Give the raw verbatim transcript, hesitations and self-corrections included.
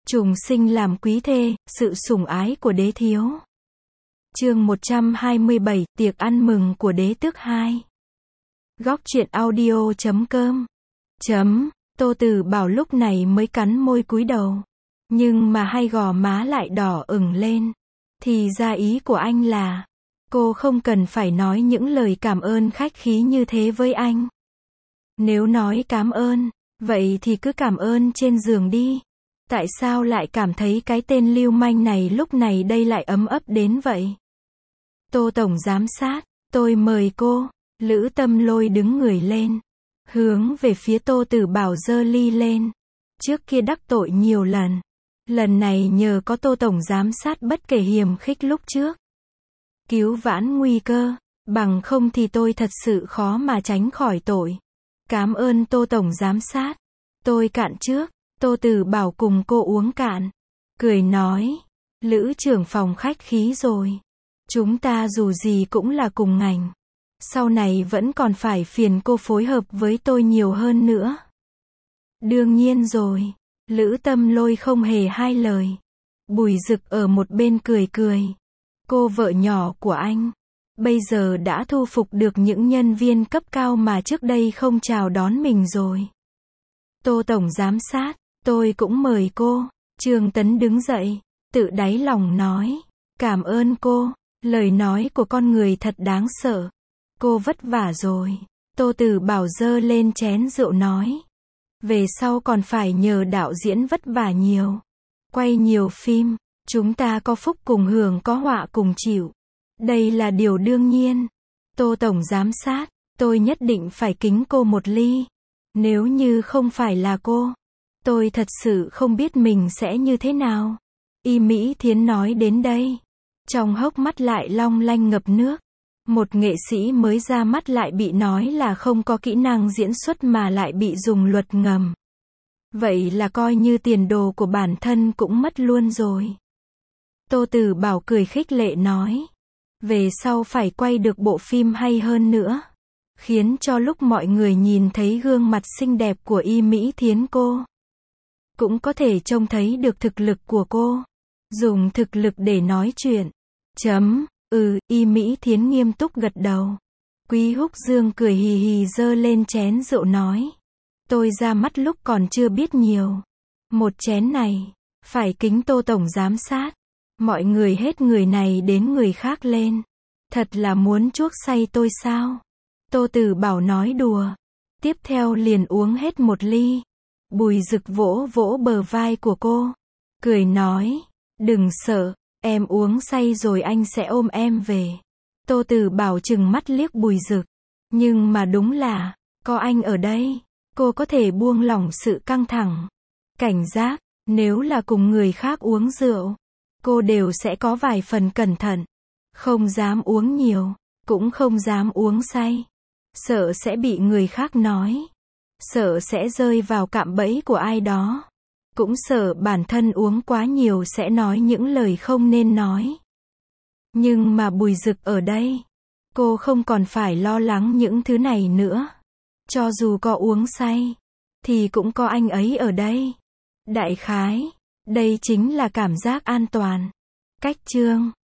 Trùng sinh làm quý thê, sự sủng ái của đế thiếu. Chương một trăm hai mươi bảy, tiệc ăn mừng của đế tước hai. Góc truyện audio chấm com. Chấm, Tô Tử Bảo lúc này mới cắn môi cúi đầu. Nhưng mà hai gò má lại đỏ ửng lên. Thì ra ý của anh là, cô không cần phải nói những lời cảm ơn khách khí như thế với anh. Nếu nói cảm ơn, vậy thì cứ cảm ơn trên giường đi. Tại sao lại cảm thấy cái tên lưu manh này lúc này đây lại ấm ấp đến vậy? Tô Tổng Giám sát, tôi mời cô. Lữ Tâm Lôi đứng người lên, hướng về phía Tô Tử Bảo giơ ly lên. Trước kia đắc tội nhiều lần, lần này nhờ có Tô Tổng Giám sát bất kể hiềm khích lúc trước, cứu vãn nguy cơ, bằng không thì tôi thật sự khó mà tránh khỏi tội. Cảm ơn Tô Tổng Giám sát. Tôi cạn trước. Tô Tử Bảo cùng cô uống cạn, cười nói, Lữ trưởng phòng khách khí rồi. Chúng ta dù gì cũng là cùng ngành. Sau này vẫn còn phải phiền cô phối hợp với tôi nhiều hơn nữa. Đương nhiên rồi. Lữ Tâm Lôi không hề hai lời. Bùi Dực ở một bên cười cười. Cô vợ nhỏ của anh, bây giờ đã thu phục được những nhân viên cấp cao mà trước đây không chào đón mình rồi. Tô Tổng Giám sát, tôi cũng mời cô. Trương Tấn đứng dậy, tự đáy lòng nói, cảm ơn cô. Lời nói của con người thật đáng sợ. Cô vất vả rồi. Tô Tử Bảo giơ lên chén rượu nói, về sau còn phải nhờ đạo diễn vất vả nhiều, quay nhiều phim, chúng ta có phúc cùng hưởng có họa cùng chịu. Đây là điều đương nhiên. Tô Tổng Giám sát, tôi nhất định phải kính cô một ly. Nếu như không phải là cô, tôi thật sự không biết mình sẽ như thế nào. Y Mỹ Thiến nói đến đây, trong hốc mắt lại long lanh ngập nước. Một nghệ sĩ mới ra mắt lại bị nói là không có kỹ năng diễn xuất mà lại bị dùng luật ngầm. Vậy là coi như tiền đồ của bản thân cũng mất luôn rồi. Tô Tử Bảo cười khích lệ nói, về sau phải quay được bộ phim hay hơn nữa, khiến cho lúc mọi người nhìn thấy gương mặt xinh đẹp của Y Mỹ Thiến cô, cũng có thể trông thấy được thực lực của cô. Dùng thực lực để nói chuyện. Chấm, ừ, Y Mỹ Thiến nghiêm túc gật đầu. Quý Húc Dương cười hì hì giơ lên chén rượu nói, tôi ra mắt lúc còn chưa biết nhiều. Một chén này, phải kính Tô Tổng Giám sát. Mọi người hết người này đến người khác lên. Thật là muốn chuốc say tôi sao? Tô Tử Bảo nói đùa. Tiếp theo liền uống hết một ly. Bùi Dực vỗ vỗ bờ vai của cô, cười nói, đừng sợ, em uống say rồi anh sẽ ôm em về. Tô Tử Bảo trừng mắt liếc Bùi Dực. Nhưng mà đúng là, có anh ở đây, cô có thể buông lỏng sự căng thẳng. Cảnh giác, nếu là cùng người khác uống rượu, cô đều sẽ có vài phần cẩn thận. Không dám uống nhiều, cũng không dám uống say. Sợ sẽ bị người khác nói. Sợ sẽ rơi vào cạm bẫy của ai đó. Cũng sợ bản thân uống quá nhiều sẽ nói những lời không nên nói. Nhưng mà Bùi Dực ở đây, cô không còn phải lo lắng những thứ này nữa. Cho dù có uống say, thì cũng có anh ấy ở đây. Đại khái, đây chính là cảm giác an toàn. Cách chương